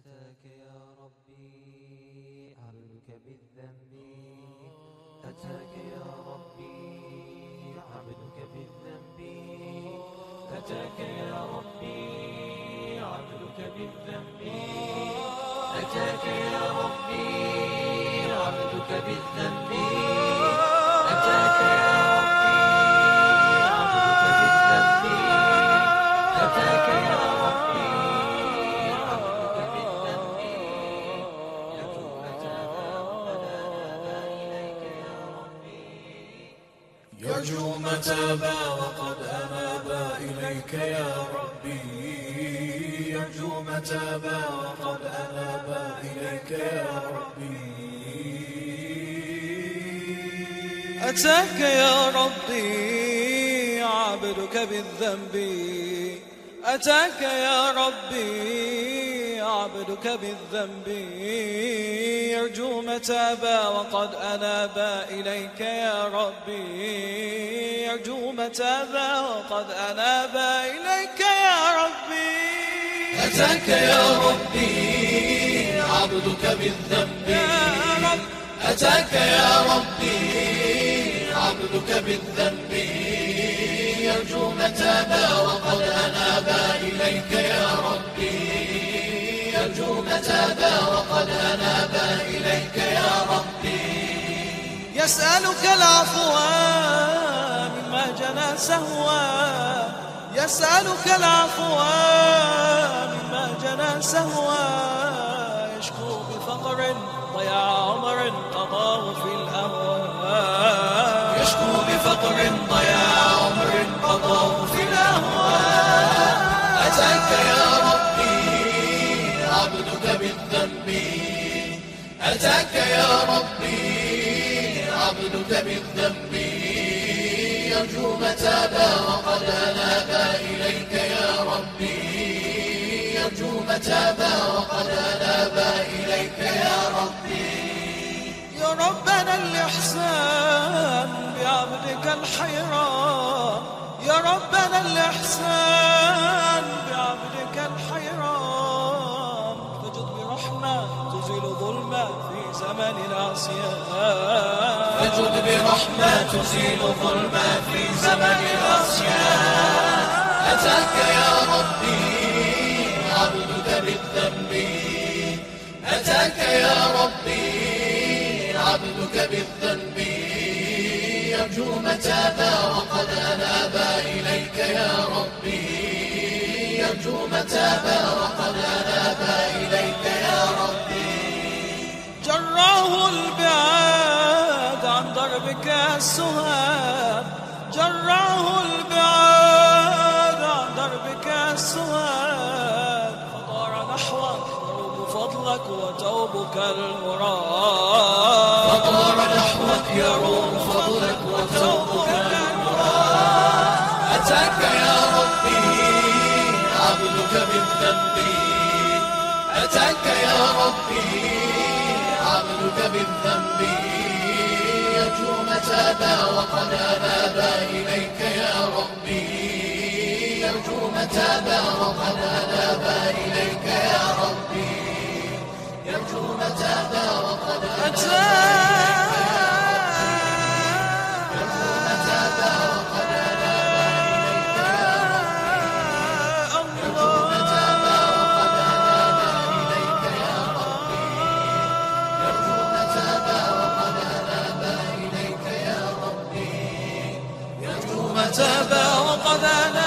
أتاك يا ربي عبدك بالذنب، أتاك يا ربي عبدك بالذنب، أتاك يا ربي عبدك بالذنب، أتاك يا ربي عبدك بالذنب، أتاك يا ربي عبدك بالذنب، أتاك يا ربي عبدك بالذنب، يرجو متابا وقد أناب إليك يا ربي، يرجو متابا وقد أناب إليك يا ربي، يرجو متابا وقد أناب إليك يا ربي. أتاك يا ربي عبدك بالذنب، أتاك يا ربي عبدك بالذنب، يرجو متابا وقد أناب إليك يا ربي، يرجو متابا وقد أناب إليك يا ربي. أتاك يا ربي عبدك بالذنب، أتاك يا ربي عبدك بالذنب، يرجو متابا وقد أناب إليك يا ربي، يرجو متابا وقد أناب إليك يا ربي. يسألك العفو مما جنى سهوا، يسألك العفو مما جنى سهوا، يشكو بفقر ضياع عمر قضاه في الأهواء، يشكو بفقر ضياع عمر قضاه في الأهواء. أتاك يا ربي عبدك بالذنب، أتاك يا ربي عبدك بالذنب، يرجو متابا وقد أناب إليك يا ربي، يرجو متابا وقد أناب إليك يا ربي. يا ربنا الإحسان بعبدك الحيران، يا ربنا الإحسان بعبدك الحيران، فجد برحمة تزيل ظلما في زمن العصيان، فجد برحمة تزيل ظلما في زمن العصيان. أتاك يا ربي عبدك بالذنب، أتاك يا ربي عبدك بالذنب، يرجو متابا وقد أناب إليك يا ربي، يرجو متابا وقد أناب إليك يا ربي. جراه البعاد عن دربك السهاد، جراه البعاد عن دربك السهاد، فطار نحوك يروم فضلك وتوبك المراد، فطار نحوك يروم فضلك وتوبك المراد. أتاك يا ربي عبدك بالذنب، أتاك يا ربي عبدك بالذنب، يرجو متابا وقد أناب إليك يا ربي، يرجو متابا وقد أناب إليك يا ربي، يرجو متابا وقد أناب إليك يا ربي، يرجو متابا وقد أناب إليك يا ربي، يرجو متابا وقد أناب إليك يا ربي، يرجو متابا وقد أناب إليك يا ربي، يرجو متابا وقد أناب